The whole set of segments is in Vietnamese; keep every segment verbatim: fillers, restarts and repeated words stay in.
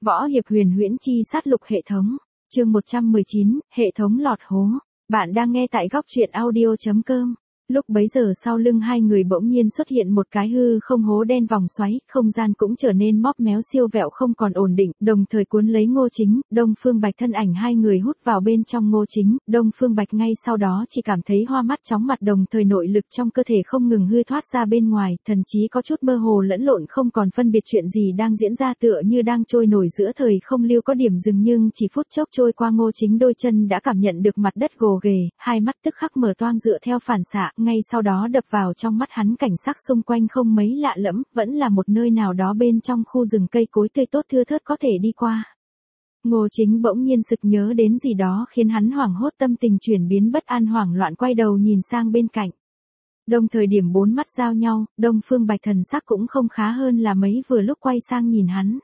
Võ hiệp huyền huyễn chi sát lục hệ thống. Chương một trăm mười chín, hệ thống lọt hố. Bạn đang nghe tại góc truyện audio chấm com. Lúc bấy giờ sau lưng hai người bỗng nhiên xuất hiện một cái hư không hố đen vòng xoáy, không gian cũng trở nên móp méo siêu vẹo không còn ổn định, đồng thời cuốn lấy Ngô Chính, Đông Phương Bạch thân ảnh hai người hút vào bên trong Ngô Chính, Đông Phương Bạch ngay sau đó chỉ cảm thấy hoa mắt chóng mặt, đồng thời nội lực trong cơ thể không ngừng hư thoát ra bên ngoài, thần trí có chút mơ hồ lẫn lộn không còn phân biệt chuyện gì đang diễn ra, tựa như đang trôi nổi giữa thời không lưu có điểm dừng, nhưng chỉ phút chốc trôi qua Ngô Chính đôi chân đã cảm nhận được mặt đất gồ ghề, hai mắt tức khắc mở toang dựa theo phản xạ, ngay sau đó đập vào trong mắt hắn cảnh sắc xung quanh không mấy lạ lẫm, vẫn là một nơi nào đó bên trong khu rừng cây cối tươi tốt thưa thớt có thể đi qua. Ngô Chính bỗng nhiên sực nhớ đến gì đó khiến hắn hoảng hốt, tâm tình chuyển biến bất an, hoảng loạn quay đầu nhìn sang bên cạnh. Đồng thời điểm bốn mắt giao nhau, Đông Phương Bạch thần sắc cũng không khá hơn là mấy vừa lúc quay sang nhìn hắn.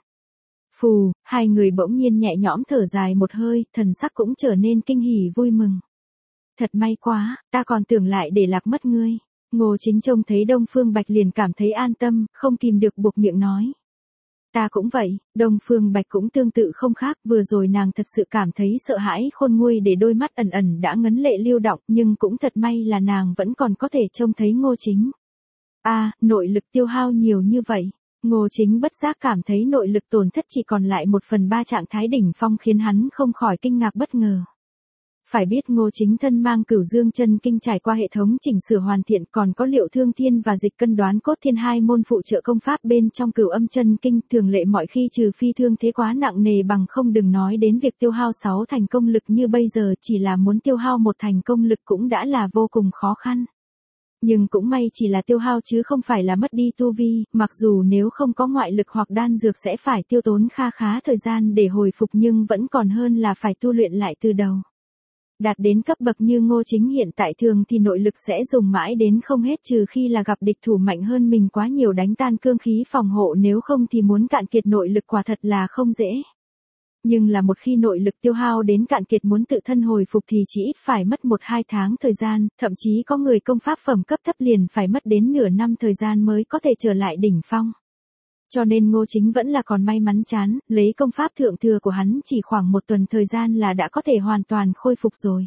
Phù, hai người bỗng nhiên nhẹ nhõm thở dài một hơi, thần sắc cũng trở nên kinh hỉ vui mừng. Thật may quá, ta còn tưởng lại để lạc mất ngươi. Ngô Chính trông thấy Đông Phương Bạch liền cảm thấy an tâm, không kìm được buộc miệng nói. Ta cũng vậy, Đông Phương Bạch cũng tương tự không khác, vừa rồi nàng thật sự cảm thấy sợ hãi khôn nguôi, để đôi mắt ẩn ẩn đã ngấn lệ lưu động, nhưng cũng thật may là nàng vẫn còn có thể trông thấy Ngô Chính. A, à, nội lực tiêu hao nhiều như vậy. Ngô Chính bất giác cảm thấy nội lực tổn thất chỉ còn lại một phần ba trạng thái đỉnh phong, khiến hắn không khỏi kinh ngạc bất ngờ. Phải biết Ngô Chính thân mang Cửu Dương Chân Kinh trải qua hệ thống chỉnh sửa hoàn thiện, còn có Liệu Thương Thiên và Dịch Cân Đoán Cốt Thiên hai môn phụ trợ công pháp bên trong Cửu Âm Chân Kinh, thường lệ mọi khi trừ phi thương thế quá nặng nề, bằng không đừng nói đến việc tiêu hao sáu thành công lực như bây giờ, chỉ là muốn tiêu hao một thành công lực cũng đã là vô cùng khó khăn. Nhưng cũng may chỉ là tiêu hao chứ không phải là mất đi tu vi, mặc dù nếu không có ngoại lực hoặc đan dược sẽ phải tiêu tốn kha khá thời gian để hồi phục, nhưng vẫn còn hơn là phải tu luyện lại từ đầu. Đạt đến cấp bậc như Ngô Chính hiện tại thường thì nội lực sẽ dùng mãi đến không hết, trừ khi là gặp địch thủ mạnh hơn mình quá nhiều đánh tan cương khí phòng hộ, nếu không thì muốn cạn kiệt nội lực quả thật là không dễ. Nhưng là một khi nội lực tiêu hao đến cạn kiệt, muốn tự thân hồi phục thì chỉ ít phải mất một hai tháng thời gian, thậm chí có người công pháp phẩm cấp thấp liền phải mất đến nửa năm thời gian mới có thể trở lại đỉnh phong. Cho nên Ngô Chính vẫn là còn may mắn chán, lấy công pháp thượng thừa của hắn chỉ khoảng một tuần thời gian là đã có thể hoàn toàn khôi phục rồi.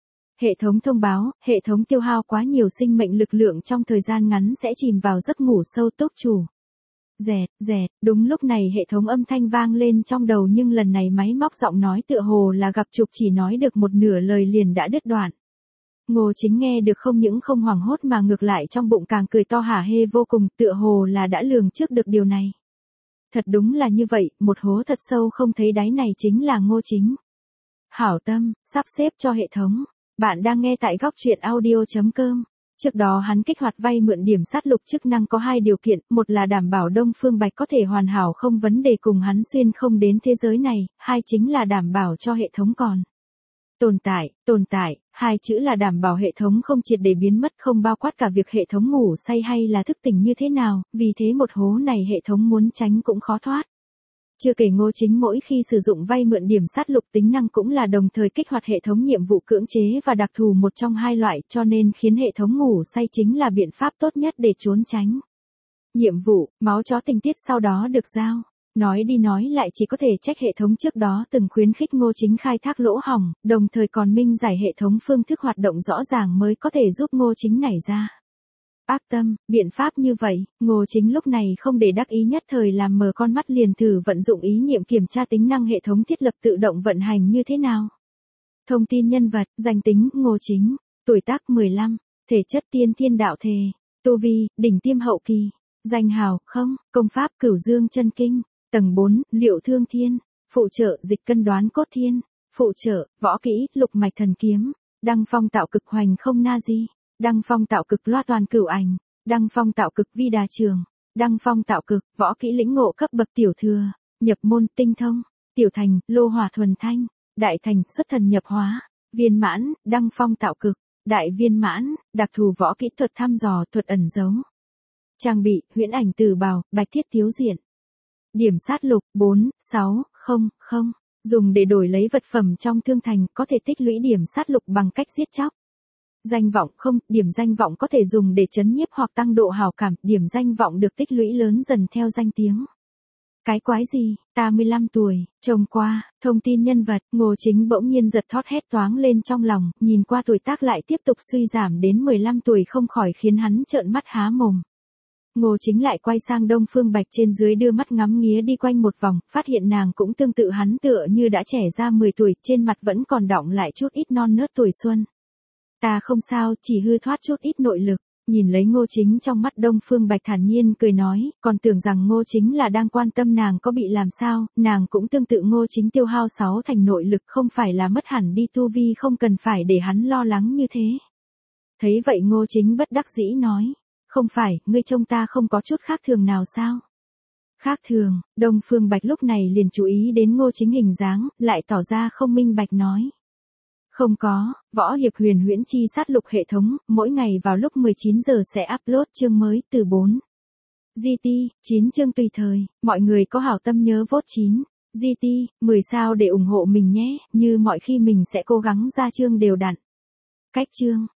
Hệ thống thông báo, hệ thống tiêu hao quá nhiều sinh mệnh lực lượng trong thời gian ngắn sẽ chìm vào giấc ngủ sâu, túc chủ. Rẹt, rẹt, đúng lúc này hệ thống âm thanh vang lên trong đầu, nhưng lần này máy móc giọng nói tựa hồ là gặp trục, chỉ nói được một nửa lời liền đã đứt đoạn. Ngô Chính nghe được không những không hoảng hốt mà ngược lại trong bụng càng cười to hả hê vô cùng, tựa hồ là đã lường trước được điều này. Thật đúng là như vậy, một hố thật sâu không thấy đáy này chính là Ngô Chính. Hảo tâm, sắp xếp cho hệ thống. Bạn đang nghe tại góc truyện audio chấm com. Trước đó hắn kích hoạt vay mượn điểm sát lục chức năng có hai điều kiện, một là đảm bảo Đông Phương Bạch có thể hoàn hảo không vấn đề cùng hắn xuyên không đến thế giới này, hai chính là đảm bảo cho hệ thống còn tồn tại, tồn tại, hai chữ là đảm bảo hệ thống không triệt để biến mất, không bao quát cả việc hệ thống ngủ say hay là thức tỉnh như thế nào, vì thế một hố này hệ thống muốn tránh cũng khó thoát. Chưa kể Ngô Chính mỗi khi sử dụng vay mượn điểm sát lục tính năng cũng là đồng thời kích hoạt hệ thống nhiệm vụ cưỡng chế và đặc thù một trong hai loại, cho nên khiến hệ thống ngủ say chính là biện pháp tốt nhất để trốn tránh. Nhiệm vụ, máu chó tình tiết sau đó được giao. Nói đi nói lại chỉ có thể trách hệ thống trước đó từng khuyến khích Ngô Chính khai thác lỗ hổng, đồng thời còn minh giải hệ thống phương thức hoạt động rõ ràng mới có thể giúp Ngô Chính nảy ra. Ác tâm, biện pháp như vậy, Ngô Chính lúc này không để đắc ý, nhất thời làm mờ con mắt liền thử vận dụng ý niệm kiểm tra tính năng hệ thống thiết lập tự động vận hành như thế nào. Thông tin nhân vật, danh tính, Ngô Chính, tuổi tác mười lăm, thể chất tiên thiên đạo thể, tu vi, đỉnh tiêm hậu kỳ, danh hào, không, công pháp Cửu Dương Chân Kinh, tầng bốn, Liệu Thương Thiên, phụ trợ Dịch Cân Đoán Cốt Thiên, phụ trợ, võ kỹ, Lục Mạch Thần Kiếm, đăng phong tạo cực hoành không na di. Đăng phong tạo cực loa toàn cửu ảnh, đăng phong tạo cực vi đà trường, đăng phong tạo cực, võ kỹ lĩnh ngộ cấp bậc tiểu thừa, nhập môn tinh thông, tiểu thành, lô hỏa thuần thanh, đại thành, xuất thần nhập hóa, viên mãn, đăng phong tạo cực, đại viên mãn, đặc thù võ kỹ thuật thăm dò, thuật ẩn giấu. Trang bị, huyễn ảnh tử bào, bạch thiết thiếu diện. Điểm sát lục, bốn, sáu, không, không, dùng để đổi lấy vật phẩm trong thương thành, có thể tích lũy điểm sát lục bằng cách giết chóc. Danh vọng, không, điểm danh vọng có thể dùng để trấn nhiếp hoặc tăng độ hảo cảm, điểm danh vọng được tích lũy lớn dần theo danh tiếng. Cái quái gì, ta mười lăm tuổi, trông qua, thông tin nhân vật, Ngô Chính bỗng nhiên giật thót hét toáng lên trong lòng, nhìn qua tuổi tác lại tiếp tục suy giảm đến mười lăm tuổi không khỏi khiến hắn trợn mắt há mồm. Ngô Chính lại quay sang Đông Phương Bạch trên dưới đưa mắt ngắm nghía đi quanh một vòng, phát hiện nàng cũng tương tự hắn tựa như đã trẻ ra mười tuổi, trên mặt vẫn còn đọng lại chút ít non nớt tuổi xuân. Ta không sao, chỉ hư thoát chút ít nội lực. Nhìn lấy Ngô Chính trong mắt Đông Phương Bạch thản nhiên cười nói, còn tưởng rằng Ngô Chính là đang quan tâm nàng có bị làm sao, nàng cũng tương tự Ngô Chính tiêu hao sáu thành nội lực không phải là mất hẳn đi tu vi không cần phải để hắn lo lắng như thế. Thấy vậy Ngô Chính bất đắc dĩ nói, không phải, ngươi trông ta không có chút khác thường nào sao? Khác thường, Đông Phương Bạch lúc này liền chú ý đến Ngô Chính hình dáng, lại tỏ ra không minh bạch nói. Không có, Võ Hiệp Huyền Huyễn Chi Sát Lục hệ thống, mỗi ngày vào lúc mười chín giờ sẽ upload chương mới từ bốn. giê tê, chín chương tùy thời, mọi người có hảo tâm nhớ vote chín. giê tê, mười sao để ủng hộ mình nhé, như mọi khi mình sẽ cố gắng ra chương đều đặn. Cách chương.